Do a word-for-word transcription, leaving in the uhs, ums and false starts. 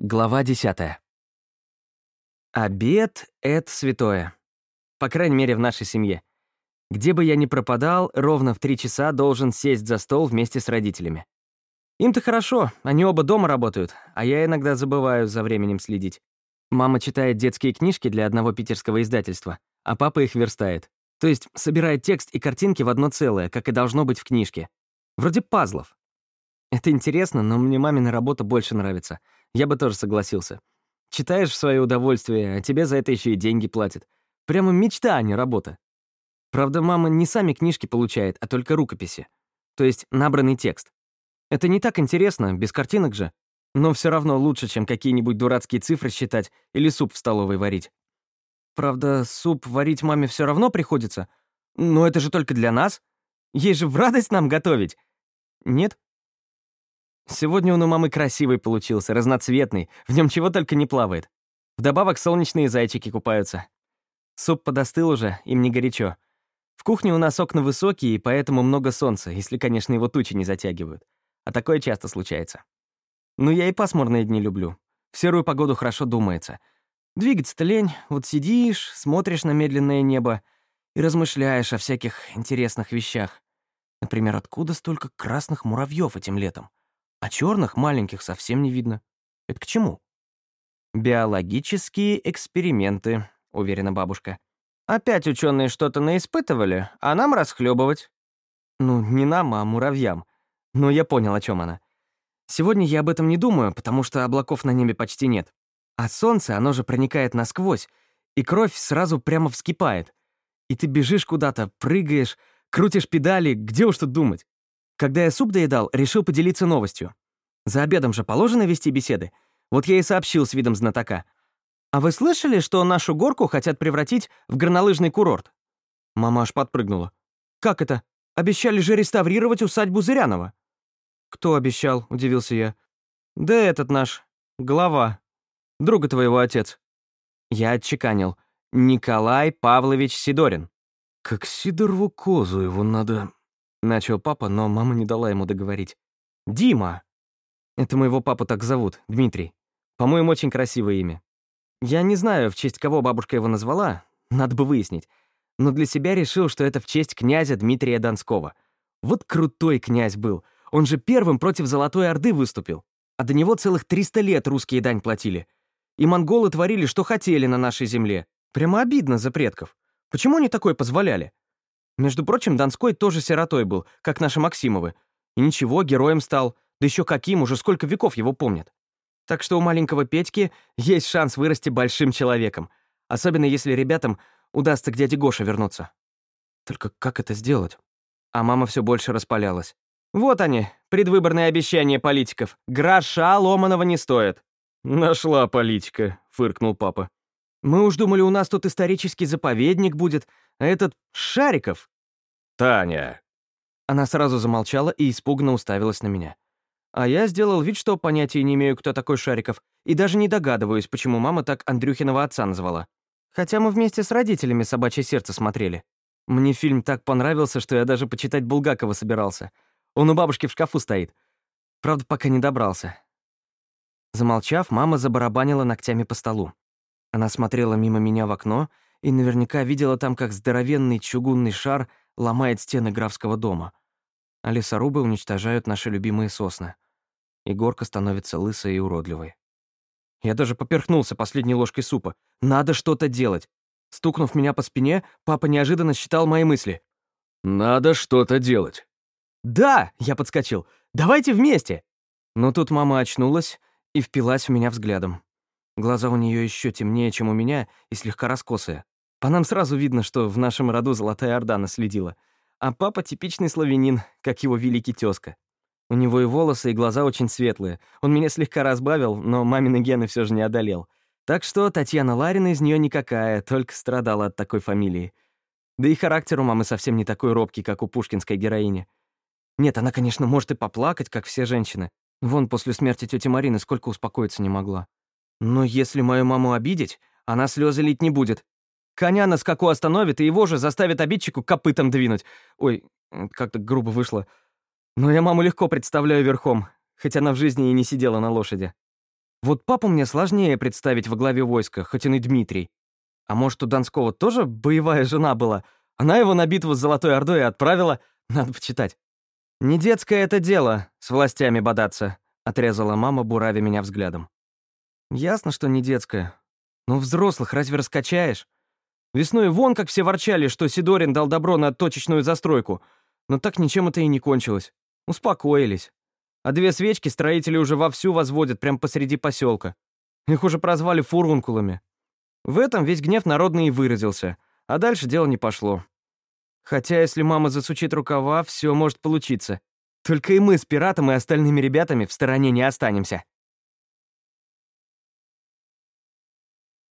Глава десятая. Обед — это святое. По крайней мере, в нашей семье. Где бы я ни пропадал, ровно в три часа должен сесть за стол вместе с родителями. Им-то хорошо, они оба дома работают, а я иногда забываю за временем следить. Мама читает детские книжки для одного питерского издательства, а папа их верстает. То есть собирает текст и картинки в одно целое, как и должно быть в книжке. Вроде пазлов. Это интересно, но мне мамина работа больше нравится. Я бы тоже согласился. Читаешь в свое удовольствие, а тебе за это еще и деньги платят. Прямо мечта, а не работа. Правда, мама не сами книжки получает, а только рукописи. То есть набранный текст. Это не так интересно, без картинок же. Но все равно лучше, чем какие-нибудь дурацкие цифры считать или суп в столовой варить. Правда, суп варить маме все равно приходится. Но это же только для нас. Ей же в радость нам готовить. Нет? Сегодня он у мамы красивый получился, разноцветный, в нем чего только не плавает. Вдобавок солнечные зайчики купаются. Суп подостыл уже, им не горячо. В кухне у нас окна высокие, и поэтому много солнца, если, конечно, его тучи не затягивают. А такое часто случается. Ну, я и пасмурные дни люблю. В серую погоду хорошо думается. Двигаться-то лень, вот сидишь, смотришь на медленное небо и размышляешь о всяких интересных вещах. Например, откуда столько красных муравьев этим летом? А черных маленьких совсем не видно. Это к чему? Биологические эксперименты, уверена бабушка. Опять ученые что-то наиспытывали, а нам расхлебывать. Ну, не нам, а муравьям. Но я понял, о чем она. Сегодня я об этом не думаю, потому что облаков на небе почти нет. А солнце, оно же проникает насквозь, и кровь сразу прямо вскипает. И ты бежишь куда-то, прыгаешь, крутишь педали, где уж тут думать. Когда я суп доедал, решил поделиться новостью. За обедом же положено вести беседы. Вот я и сообщил с видом знатока. «А вы слышали, что нашу горку хотят превратить в горнолыжный курорт?» Мама аж подпрыгнула. «Как это? Обещали же реставрировать усадьбу Зырянова». «Кто обещал?» — удивился я. «Да этот наш, глава. Друга твоего отец». Я отчеканил. «Николай Павлович Сидорин». «Как Сидорову козу его надо...» — начал папа, но мама не дала ему договорить. «Дима!» Это моего папу так зовут, Дмитрий. По-моему, очень красивое имя. Я не знаю, в честь кого бабушка его назвала, надо бы выяснить. Но для себя решил, что это в честь князя Дмитрия Донского. Вот крутой князь был. Он же первым против Золотой Орды выступил. А до него целых триста лет русские дань платили. И монголы творили, что хотели на нашей земле. Прямо обидно за предков. Почему они такое позволяли? Между прочим, Донской тоже сиротой был, как наши Максимовы. И ничего, героем стал. Да еще каким, уже сколько веков его помнят. Так что у маленького Петьки есть шанс вырасти большим человеком. Особенно если ребятам удастся к дяде Гоше вернуться. Только как это сделать? А мама все больше распалялась. Вот они, предвыборные обещания политиков. Гроша ломаного не стоят. «Нашла политика», — фыркнул папа. Мы уж думали, у нас тут исторический заповедник будет, а этот Шариков. «Таня!» Она сразу замолчала и испуганно уставилась на меня. А я сделал вид, что понятия не имею, кто такой Шариков, и даже не догадываюсь, почему мама так Андрюхиного отца назвала. Хотя мы вместе с родителями «Собачье сердце» смотрели. Мне фильм так понравился, что я даже почитать Булгакова собирался. Он у бабушки в шкафу стоит. Правда, пока не добрался. Замолчав, мама забарабанила ногтями по столу. Она смотрела мимо меня в окно и наверняка видела там, как здоровенный чугунный шар ломает стены графского дома. А лесорубы уничтожают наши любимые сосны. И горка становится лысой и уродливой. Я даже поперхнулся последней ложкой супа. Надо что-то делать. Стукнув меня по спине, папа неожиданно считал мои мысли. «Надо что-то делать». «Да!» — я подскочил. «Давайте вместе!» Но тут мама очнулась и впилась в меня взглядом. Глаза у нее еще темнее, чем у меня, и слегка раскосые. По нам сразу видно, что в нашем роду Золотая Орда наследила. А папа типичный славянин, как его великий тезка. У него и волосы, и глаза очень светлые. Он меня слегка разбавил, но мамины гены все же не одолел. Так что Татьяна Ларина из нее никакая, только страдала от такой фамилии. Да и характер у мамы совсем не такой робкий, как у пушкинской героини. Нет, она, конечно, может и поплакать, как все женщины. Вон после смерти тети Марины сколько успокоиться не могла. Но если мою маму обидеть, она слезы лить не будет. Коня на скаку остановит, и его же заставит обидчику копытом двинуть. Ой, как-то грубо вышло. Но я маму легко представляю верхом, хоть она в жизни и не сидела на лошади. Вот папу мне сложнее представить во главе войска, хоть он и Дмитрий. А может, у Донского тоже боевая жена была? Она его на битву с Золотой Ордой отправила. Надо почитать. «Не детское это дело с властями бодаться», — отрезала мама, буравя меня взглядом. «Ясно, что не детское. Но взрослых разве раскачаешь? Весной вон как все ворчали, что Сидорин дал добро на точечную застройку. Но так ничем это и не кончилось. Успокоились. А две свечки строители уже вовсю возводят прямо посреди поселка. Их уже прозвали фурункулами. В этом весь гнев народный и выразился. А дальше дело не пошло. Хотя, если мама засучит рукава, все может получиться. Только и мы с пиратом и остальными ребятами в стороне не останемся.